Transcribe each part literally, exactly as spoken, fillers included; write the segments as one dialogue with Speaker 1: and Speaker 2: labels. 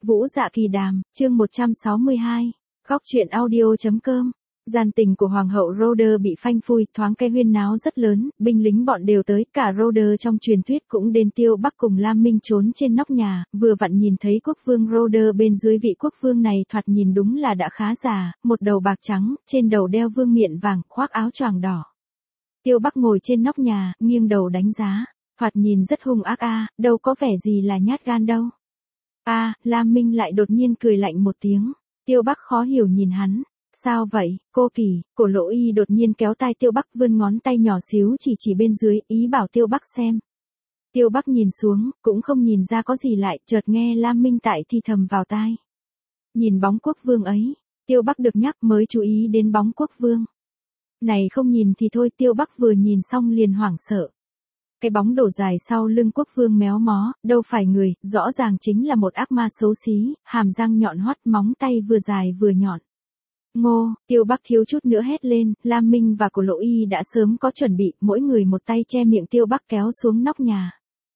Speaker 1: Vũ Dạ Kỳ Đàm, chương một trăm sáu mươi hai. Góc truyện audio.com. Gian tình của Hoàng hậu Rhoda bị phanh phui, thoáng cái huyên náo rất lớn, binh lính bọn đều tới, cả Rhoda trong truyền thuyết cũng đến. Tiêu Bắc cùng Lam Minh trốn trên nóc nhà, vừa vặn nhìn thấy quốc vương Rhoda bên dưới. Vị quốc vương này thoạt nhìn đúng là đã khá già, một đầu bạc trắng, trên đầu đeo vương miện vàng, khoác áo choàng đỏ. Tiêu Bắc ngồi trên nóc nhà, nghiêng đầu đánh giá, thoạt nhìn rất hung ác a, đâu có vẻ gì là nhát gan đâu. A, à, Lam Minh lại đột nhiên cười lạnh một tiếng. Tiêu Bắc khó hiểu nhìn hắn. Sao vậy, cô Kỳ? Cổ Lỗ Y đột nhiên kéo tai Tiêu Bắc, vươn ngón tay nhỏ xíu chỉ chỉ bên dưới, ý bảo Tiêu Bắc xem. Tiêu Bắc nhìn xuống, cũng không nhìn ra có gì lại, chợt nghe Lam Minh tại thì thầm vào tai. Nhìn bóng quốc vương ấy. Tiêu Bắc được nhắc mới chú ý đến bóng quốc vương. Này không nhìn thì thôi. Tiêu Bắc vừa nhìn xong liền hoảng sợ. Cái bóng đổ dài sau lưng quốc vương méo mó, đâu phải người, rõ ràng chính là một ác ma xấu xí, hàm răng nhọn hoắt, móng tay vừa dài vừa nhọn. Ngô, Tiêu Bắc thiếu chút nữa hét lên. Lam Minh và Cổ Lỗ Y đã sớm có chuẩn bị, mỗi người một tay che miệng Tiêu Bắc kéo xuống nóc nhà.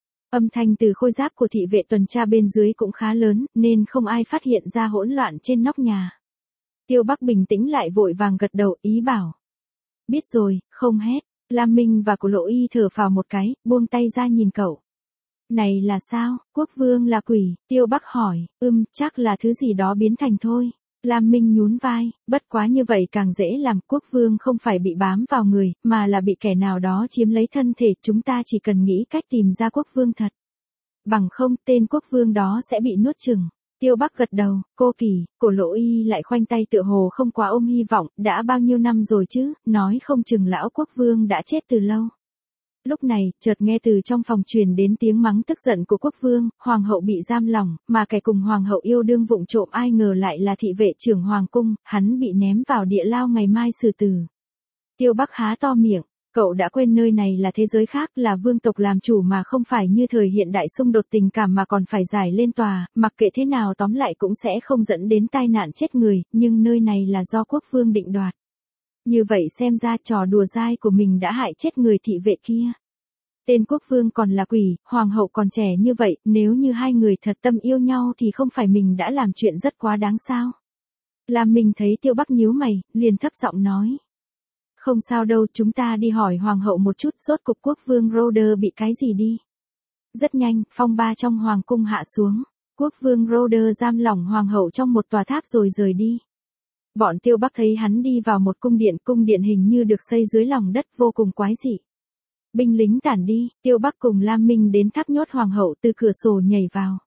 Speaker 1: Âm thanh từ khôi giáp của thị vệ tuần tra bên dưới cũng khá lớn, nên không ai phát hiện ra hỗn loạn trên nóc nhà. Tiêu Bắc bình tĩnh lại, vội vàng gật đầu, ý bảo. Biết rồi, không hét. Lam Minh và Cổ Lỗ Y thở phào một cái, buông tay ra nhìn cậu. Này là sao, quốc vương là quỷ? Tiêu Bắc hỏi. Ừm, chắc là thứ gì đó biến thành thôi. Lam Minh nhún vai, bất quá như vậy càng dễ làm. Quốc vương không phải bị bám vào người, mà là bị kẻ nào đó chiếm lấy thân thể. Chúng ta chỉ cần nghĩ cách tìm ra quốc vương thật. Bằng không, tên quốc vương đó sẽ bị nuốt chửng. Tiêu Bắc gật đầu. Cô Kỳ, Cổ Lỗ Y lại khoanh tay tựa hồ không quá ôm hy vọng, đã bao nhiêu năm rồi chứ, nói không chừng lão quốc vương đã chết từ lâu. Lúc này, chợt nghe từ trong phòng truyền đến tiếng mắng tức giận của quốc vương. Hoàng hậu bị giam lỏng, mà kẻ cùng hoàng hậu yêu đương vụng trộm ai ngờ lại là thị vệ trưởng hoàng cung, hắn bị ném vào địa lao ngày mai xử tử. Tiêu Bắc há to miệng. Cậu đã quên nơi này là thế giới khác, là vương tộc làm chủ mà không phải như thời hiện đại xung đột tình cảm mà còn phải giải lên tòa, mặc kệ thế nào tóm lại cũng sẽ không dẫn đến tai nạn chết người, nhưng nơi này là do quốc vương định đoạt. Như vậy xem ra trò đùa dai của mình đã hại chết người thị vệ kia. Tên quốc vương còn là quỷ, hoàng hậu còn trẻ như vậy, nếu như hai người thật tâm yêu nhau thì không phải mình đã làm chuyện rất quá đáng sao. Làm mình thấy Tiêu Bắc nhíu mày, liền thấp giọng nói. Không sao đâu, chúng ta đi hỏi hoàng hậu một chút, rốt cục quốc vương Rhoda bị cái gì đi. Rất nhanh, phong ba trong hoàng cung hạ xuống. Quốc vương Rhoda giam lỏng hoàng hậu trong một tòa tháp rồi rời đi. Bọn Tiêu Bắc thấy hắn đi vào một cung điện, cung điện hình như được xây dưới lòng đất, vô cùng quái dị. Binh lính tản đi, Tiêu Bắc cùng Lam Minh đến tháp nhốt hoàng hậu, từ cửa sổ nhảy vào.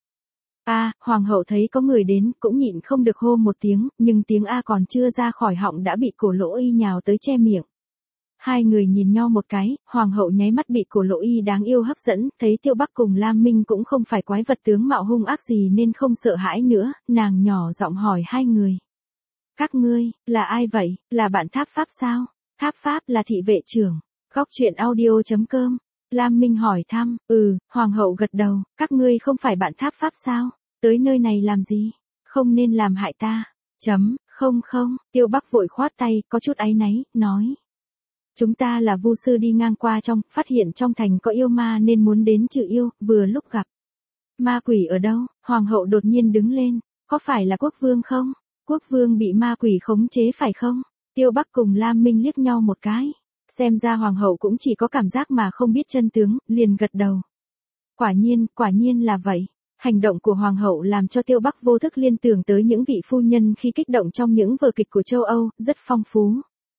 Speaker 1: A, hoàng hậu thấy có người đến, cũng nhịn không được hô một tiếng, nhưng tiếng A còn chưa ra khỏi họng đã bị Cổ Lỗ Y nhào tới che miệng. Hai người nhìn nhau một cái, hoàng hậu nháy mắt bị Cổ Lỗ Y đáng yêu hấp dẫn, thấy Tiêu Bắc cùng Lam Minh cũng không phải quái vật tướng mạo hung ác gì nên không sợ hãi nữa, nàng nhỏ giọng hỏi hai người. Các ngươi, là ai vậy, là bạn Tháp Pháp sao? Tháp Pháp là thị vệ trưởng. Góc truyện audio.com. Lam Minh hỏi thăm. Ừ, hoàng hậu gật đầu. Các ngươi không phải bạn Tháp Pháp sao? Tới nơi này làm gì? Không nên làm hại ta. Chấm, không không. Tiêu Bắc vội khoát tay, có chút áy náy, nói. Chúng ta là vu sư đi ngang qua trong, phát hiện trong thành có yêu ma nên muốn đến trừ yêu, vừa lúc gặp. Ma quỷ ở đâu? Hoàng hậu đột nhiên đứng lên. Có phải là quốc vương không? Quốc vương bị ma quỷ khống chế phải không? Tiêu Bắc cùng Lam Minh liếc nhau một cái. Xem ra hoàng hậu cũng chỉ có cảm giác mà không biết chân tướng, liền gật đầu. Quả nhiên, quả nhiên là vậy. Hành động của hoàng hậu làm cho Tiêu Bắc vô thức liên tưởng tới những vị phu nhân khi kích động trong những vở kịch của châu Âu, rất phong phú.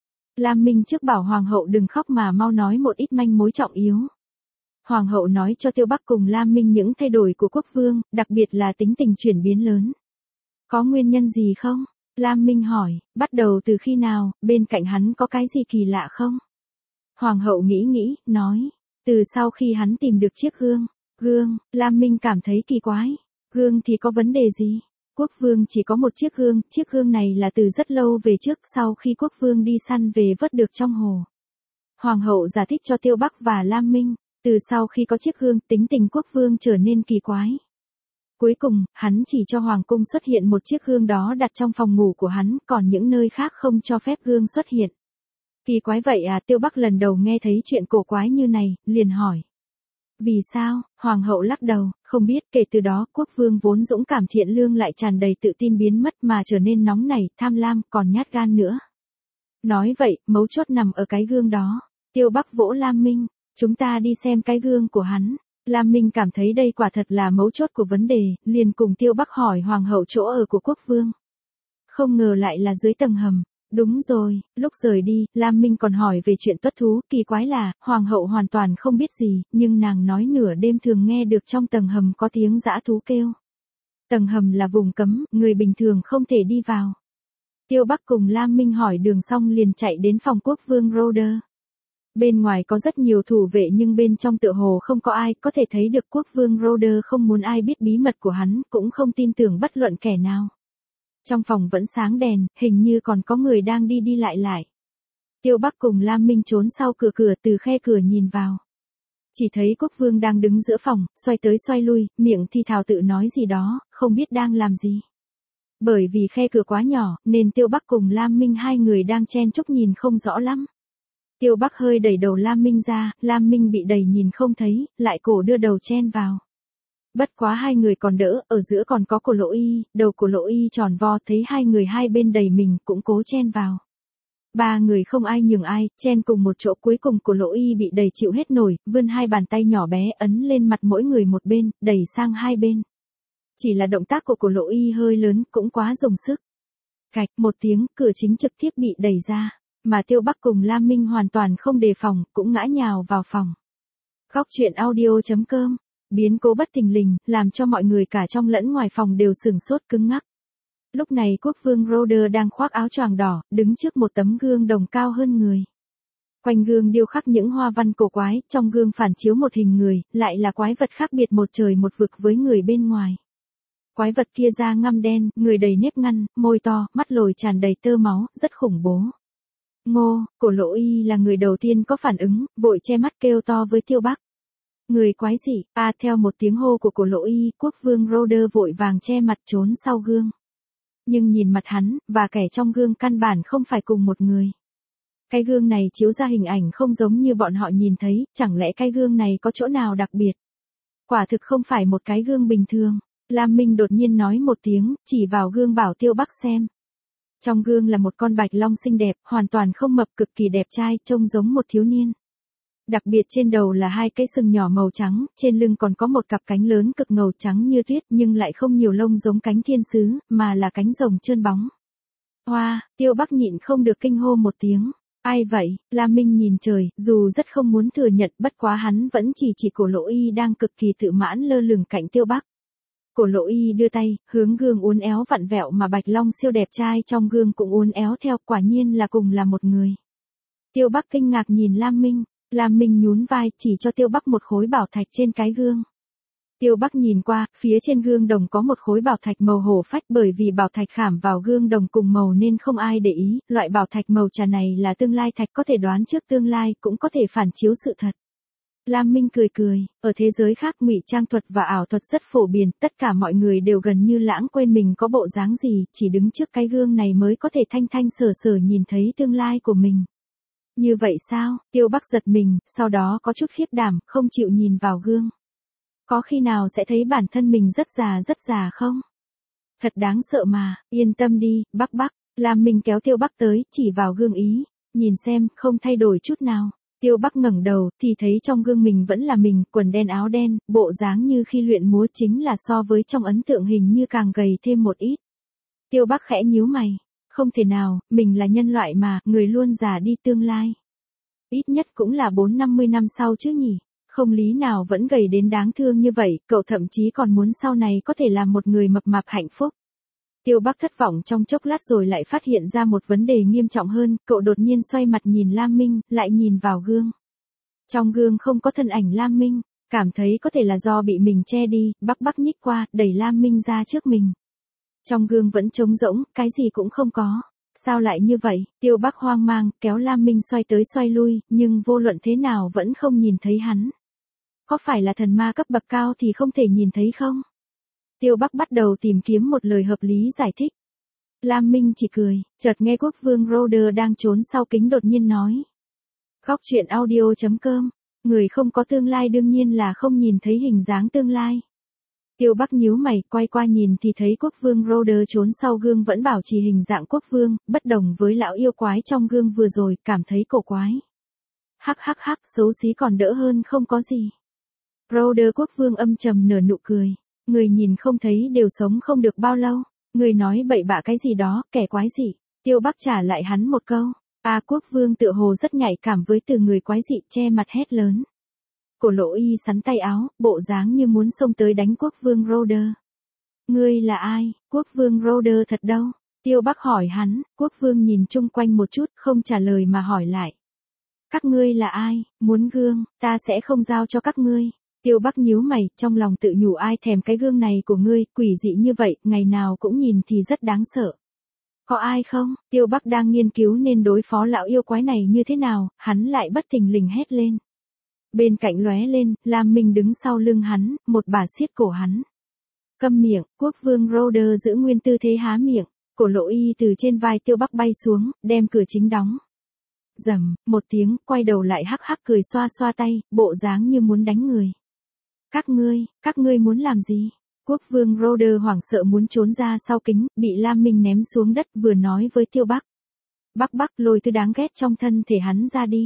Speaker 1: Lam Minh trước bảo hoàng hậu đừng khóc mà mau nói một ít manh mối trọng yếu. Hoàng hậu nói cho Tiêu Bắc cùng Lam Minh những thay đổi của quốc vương, đặc biệt là tính tình chuyển biến lớn. Có nguyên nhân gì không? Lam Minh hỏi, bắt đầu từ khi nào, bên cạnh hắn có cái gì kỳ lạ không? Hoàng hậu nghĩ nghĩ, nói, từ sau khi hắn tìm được chiếc gương. Gương, Lam Minh cảm thấy kỳ quái. Gương thì có vấn đề gì? Quốc vương chỉ có một chiếc gương, chiếc gương này là từ rất lâu về trước, sau khi quốc vương đi săn về vớt được trong hồ. Hoàng hậu giải thích cho Tiêu Bắc và Lam Minh, từ sau khi có chiếc gương, tính tình quốc vương trở nên kỳ quái. Cuối cùng, hắn chỉ cho hoàng cung xuất hiện một chiếc gương đó đặt trong phòng ngủ của hắn, còn những nơi khác không cho phép gương xuất hiện. Kỳ quái vậy à? Tiêu Bắc lần đầu nghe thấy chuyện cổ quái như này, liền hỏi. Vì sao? Hoàng hậu lắc đầu, không biết. Kể từ đó, quốc vương vốn dũng cảm thiện lương lại tràn đầy tự tin biến mất mà trở nên nóng nảy, tham lam, còn nhát gan nữa. Nói vậy, mấu chốt nằm ở cái gương đó. Tiêu Bắc vỗ Lam Minh, chúng ta đi xem cái gương của hắn. Lam Minh cảm thấy đây quả thật là mấu chốt của vấn đề, liền cùng Tiêu Bắc hỏi hoàng hậu chỗ ở của quốc vương. Không ngờ lại là dưới tầng hầm. Đúng rồi, lúc rời đi, Lam Minh còn hỏi về chuyện tuất thú, kỳ quái là, hoàng hậu hoàn toàn không biết gì, nhưng nàng nói nửa đêm thường nghe được trong tầng hầm có tiếng dã thú kêu. Tầng hầm là vùng cấm, người bình thường không thể đi vào. Tiêu Bắc cùng Lam Minh hỏi đường xong liền chạy đến phòng quốc vương Roder. Bên ngoài có rất nhiều thủ vệ nhưng bên trong tựa hồ không có ai, có thể thấy được quốc vương Roder không muốn ai biết bí mật của hắn, cũng không tin tưởng bất luận kẻ nào. Trong phòng vẫn sáng đèn, hình như còn có người đang đi đi lại lại. Tiêu Bắc cùng Lam Minh trốn sau cửa cửa từ khe cửa nhìn vào. Chỉ thấy quốc vương đang đứng giữa phòng, xoay tới xoay lui, miệng thì thào tự nói gì đó, không biết đang làm gì. Bởi vì khe cửa quá nhỏ, nên Tiêu Bắc cùng Lam Minh hai người đang chen chúc nhìn không rõ lắm. Tiêu Bắc hơi đẩy đầu Lam Minh ra, Lam Minh bị đẩy nhìn không thấy, lại cổ đưa đầu chen vào. Bất quá hai người còn đỡ, ở giữa còn có Cổ Lộ Y, đầu Cổ Lộ Y tròn vo, thấy hai người hai bên đẩy mình cũng cố chen vào. Ba người không ai nhường ai, chen cùng một chỗ, cuối cùng Cổ Lộ Y bị đẩy chịu hết nổi, vươn hai bàn tay nhỏ bé ấn lên mặt mỗi người một bên, đẩy sang hai bên. Chỉ là động tác của Cổ Lộ Y hơi lớn, cũng quá dùng sức. Cạch, một tiếng, cửa chính trực tiếp bị đẩy ra, mà Tiêu Bắc cùng Lam Minh hoàn toàn không đề phòng, cũng ngã nhào vào phòng. Góc truyện audio chấm com. Biến cố bất thình lình, làm cho mọi người cả trong lẫn ngoài phòng đều sửng sốt cứng ngắc. Lúc này quốc vương Roder đang khoác áo choàng đỏ, đứng trước một tấm gương đồng cao hơn người. Quanh gương điêu khắc những hoa văn cổ quái, trong gương phản chiếu một hình người, lại là quái vật khác biệt một trời một vực với người bên ngoài. Quái vật kia da ngăm đen, người đầy nếp nhăn, môi to, mắt lồi tràn đầy tơ máu, rất khủng bố. Ngô, Cổ Lộ Y là người đầu tiên có phản ứng, vội che mắt kêu to với Tiêu Bắc. Người quái gì? À, theo một tiếng hô của Cổ Lộ Y, quốc vương Roder vội vàng che mặt trốn sau gương. Nhưng nhìn mặt hắn, và kẻ trong gương căn bản không phải cùng một người. Cái gương này chiếu ra hình ảnh không giống như bọn họ nhìn thấy, chẳng lẽ cái gương này có chỗ nào đặc biệt? Quả thực không phải một cái gương bình thường. Lam Minh đột nhiên nói một tiếng, chỉ vào gương bảo Tiêu Bắc xem. Trong gương là một con bạch long xinh đẹp, hoàn toàn không mập, cực kỳ đẹp trai, trông giống một thiếu niên. Đặc biệt trên đầu là hai cái sừng nhỏ màu trắng, trên lưng còn có một cặp cánh lớn cực ngầu trắng như tuyết nhưng lại không nhiều lông giống cánh thiên sứ, mà là cánh rồng trơn bóng. Hoa, wow, Tiêu Bắc nhịn không được kinh hô một tiếng. Ai vậy? Lam Minh nhìn trời, dù rất không muốn thừa nhận, bất quá hắn vẫn chỉ chỉ Cổ Lộ Y đang cực kỳ tự mãn lơ lửng cạnh Tiêu Bắc. Cổ Lộ Y đưa tay, hướng gương uốn éo vặn vẹo mà bạch long siêu đẹp trai trong gương cũng uốn éo theo, quả nhiên là cùng là một người. Tiêu Bắc kinh ngạc nhìn Lam Minh. Lam Minh nhún vai, chỉ cho Tiêu Bắc một khối bảo thạch trên cái gương. Tiêu Bắc nhìn qua, phía trên gương đồng có một khối bảo thạch màu hổ phách, bởi vì bảo thạch khảm vào gương đồng cùng màu nên không ai để ý, loại bảo thạch màu trà này là tương lai thạch, có thể đoán trước tương lai, cũng có thể phản chiếu sự thật. Lam Minh cười cười, ở thế giới khác ngụy trang thuật và ảo thuật rất phổ biến, tất cả mọi người đều gần như lãng quên mình có bộ dáng gì, chỉ đứng trước cái gương này mới có thể thanh thanh sở sở nhìn thấy tương lai của mình. Như vậy sao? Tiêu Bắc giật mình, sau đó có chút khiếp đảm, không chịu nhìn vào gương. Có khi nào sẽ thấy bản thân mình rất già rất già không? Thật đáng sợ mà, yên tâm đi, Bắc Bắc. Lam Minh kéo Tiêu Bắc tới, chỉ vào gương ý. Nhìn xem, không thay đổi chút nào. Tiêu Bắc ngẩng đầu, thì thấy trong gương mình vẫn là mình, quần đen áo đen, bộ dáng như khi luyện múa, chính là so với trong ấn tượng hình như càng gầy thêm một ít. Tiêu Bắc khẽ nhíu mày. Không thể nào, mình là nhân loại mà, người luôn già đi tương lai. Ít nhất cũng là bốn năm mươi năm sau chứ nhỉ. Không lý nào vẫn gầy đến đáng thương như vậy, cậu thậm chí còn muốn sau này có thể làm một người mập mạp hạnh phúc. Tiêu Bắc thất vọng trong chốc lát rồi lại phát hiện ra một vấn đề nghiêm trọng hơn, cậu đột nhiên xoay mặt nhìn Lam Minh, lại nhìn vào gương. Trong gương không có thân ảnh Lam Minh, cảm thấy có thể là do bị mình che đi, Bắc Bắc nhích qua, đẩy Lam Minh ra trước mình. Trong gương vẫn trống rỗng, cái gì cũng không có. Sao lại như vậy? Tiêu Bắc hoang mang, kéo Lam Minh xoay tới xoay lui, nhưng vô luận thế nào vẫn không nhìn thấy hắn. Có phải là thần ma cấp bậc cao thì không thể nhìn thấy không? Tiêu Bắc bắt đầu tìm kiếm một lời hợp lý giải thích. Lam Minh chỉ cười, chợt nghe quốc vương Roder đang trốn sau kính đột nhiên nói. Góc truyện audio chấm com Người không có tương lai đương nhiên là không nhìn thấy hình dáng tương lai. Tiêu Bắc nhíu mày, quay qua nhìn thì thấy quốc vương Roder trốn sau gương vẫn bảo trì hình dạng quốc vương, bất đồng với lão yêu quái trong gương vừa rồi, cảm thấy cổ quái. Hắc hắc hắc, xấu xí còn đỡ hơn không có gì. Roder quốc vương âm trầm nở nụ cười. Người nhìn không thấy đều sống không được bao lâu. Người nói bậy bạ cái gì đó, kẻ quái gì. Tiêu Bắc trả lại hắn một câu. A quốc vương tựa hồ rất nhạy cảm với từ người quái dị, che mặt hét lớn. Cổ Lỗ Y sắn tay áo, bộ dáng như muốn xông tới đánh quốc vương Roder. Ngươi là ai? Quốc vương Roder thật đâu? Tiêu Bắc hỏi hắn, quốc vương nhìn chung quanh một chút, không trả lời mà hỏi lại. Các ngươi là ai? Muốn gương, ta sẽ không giao cho các ngươi. Tiêu Bắc nhíu mày, trong lòng tự nhủ ai thèm cái gương này của ngươi, quỷ dị như vậy, ngày nào cũng nhìn thì rất đáng sợ. Có ai không? Tiêu Bắc đang nghiên cứu nên đối phó lão yêu quái này như thế nào, hắn lại bất thình lình hét lên. Bên cạnh lóe lên, Lam Minh đứng sau lưng hắn, một bà siết cổ hắn. Câm miệng, quốc vương Roder giữ nguyên tư thế há miệng, Cổ Lỗ Y từ trên vai Tiêu Bắc bay xuống, đem cửa chính đóng. Rầm, một tiếng, quay đầu lại hắc hắc cười xoa xoa tay, bộ dáng như muốn đánh người. Các ngươi, các ngươi muốn làm gì? Quốc vương Roder hoảng sợ muốn trốn ra sau kính, bị Lam Minh ném xuống đất vừa nói với Tiêu Bắc. Bắc Bắc lôi thứ đáng ghét trong thân thể hắn ra đi.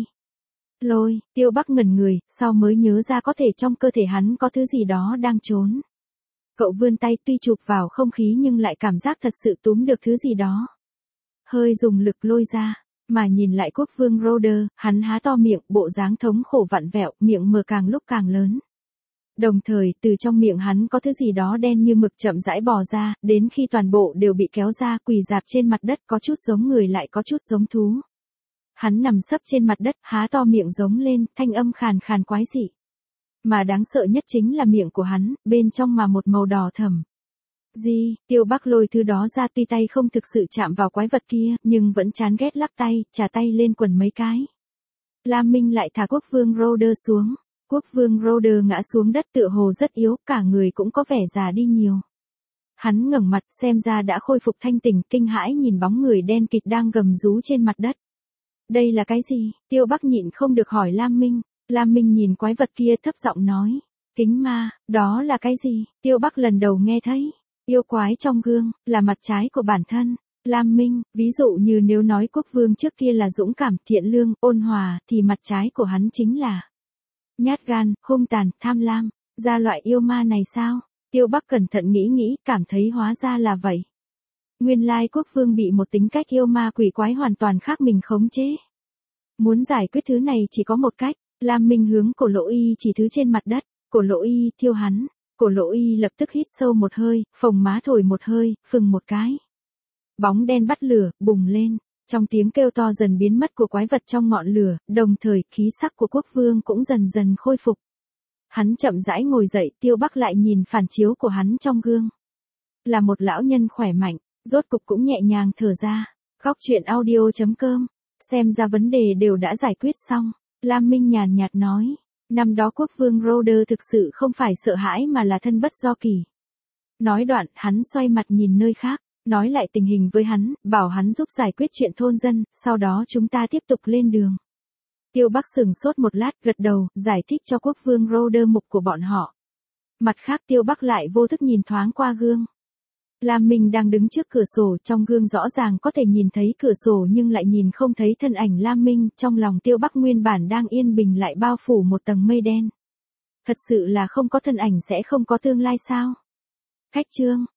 Speaker 1: Lôi, Tiêu Bắc ngẩn người, sau mới nhớ ra có thể trong cơ thể hắn có thứ gì đó đang trốn. Cậu vươn tay tuy chụp vào không khí nhưng lại cảm giác thật sự túm được thứ gì đó. Hơi dùng lực lôi ra, mà nhìn lại quốc vương Roder, hắn há to miệng, bộ dáng thống khổ vặn vẹo, miệng mở càng lúc càng lớn. Đồng thời, từ trong miệng hắn có thứ gì đó đen như mực chậm rãi bò ra, đến khi toàn bộ đều bị kéo ra, quỳ rạp trên mặt đất, có chút giống người lại có chút giống thú. Hắn nằm sấp trên mặt đất, há to miệng giống lên, thanh âm khàn khàn quái dị. Mà đáng sợ nhất chính là miệng của hắn, bên trong mà một màu đỏ thẫm. Gì, Tiêu Bắc lôi thứ đó ra, tuy tay không thực sự chạm vào quái vật kia, nhưng vẫn chán ghét lắc tay, trả tay lên quần mấy cái. Lam Minh lại thả quốc vương Roder xuống. Quốc vương Roder ngã xuống đất tựa hồ rất yếu, cả người cũng có vẻ già đi nhiều. Hắn ngẩng mặt xem ra đã khôi phục thanh tỉnh, kinh hãi nhìn bóng người đen kịt đang gầm rú trên mặt đất. Đây là cái gì? Tiêu Bắc nhịn không được hỏi Lam Minh. Lam Minh nhìn quái vật kia thấp giọng nói. Kính ma, đó là cái gì? Tiêu Bắc lần đầu nghe thấy. Yêu quái trong gương, là mặt trái của bản thân. Lam Minh, ví dụ như nếu nói quốc vương trước kia là dũng cảm, thiện lương, ôn hòa, thì mặt trái của hắn chính là nhát gan, hung tàn, tham lam. Ra loại yêu ma này sao? Tiêu Bắc cẩn thận nghĩ nghĩ, cảm thấy hóa ra là vậy. Nguyên lai quốc vương bị một tính cách yêu ma quỷ quái hoàn toàn khác mình khống chế. Muốn giải quyết thứ này chỉ có một cách. Lam Minh hướng Cổ Lỗ Y chỉ thứ trên mặt đất. Cổ Lỗ Y thiêu hắn. Cổ Lỗ Y lập tức hít sâu một hơi, phồng má thổi một hơi, phừng một cái. Bóng đen bắt lửa, bùng lên. Trong tiếng kêu to dần biến mất của quái vật trong ngọn lửa, đồng thời khí sắc của quốc vương cũng dần dần khôi phục. Hắn chậm rãi ngồi dậy, Tiêu Bắc lại nhìn phản chiếu của hắn trong gương. Là một lão nhân khỏe mạnh, rốt cục cũng nhẹ nhàng thở ra. Góc truyện audio chấm com. Xem ra vấn đề đều đã giải quyết xong. Lam Minh nhàn nhạt nói. Năm đó quốc vương Roder thực sự không phải sợ hãi mà là thân bất do kỳ. Nói đoạn, hắn xoay mặt nhìn nơi khác. Nói lại tình hình với hắn, bảo hắn giúp giải quyết chuyện thôn dân, sau đó chúng ta tiếp tục lên đường. Tiêu Bắc sừng sốt một lát, gật đầu, giải thích cho quốc vương Roder mục của bọn họ. Mặt khác Tiêu Bắc lại vô thức nhìn thoáng qua gương. Lam Minh đang đứng trước cửa sổ, trong gương rõ ràng có thể nhìn thấy cửa sổ nhưng lại nhìn không thấy thân ảnh Lam Minh, trong lòng Tiêu Bắc nguyên bản đang yên bình lại bao phủ một tầng mây đen. Thật sự là không có thân ảnh sẽ không có tương lai sao? Cách chương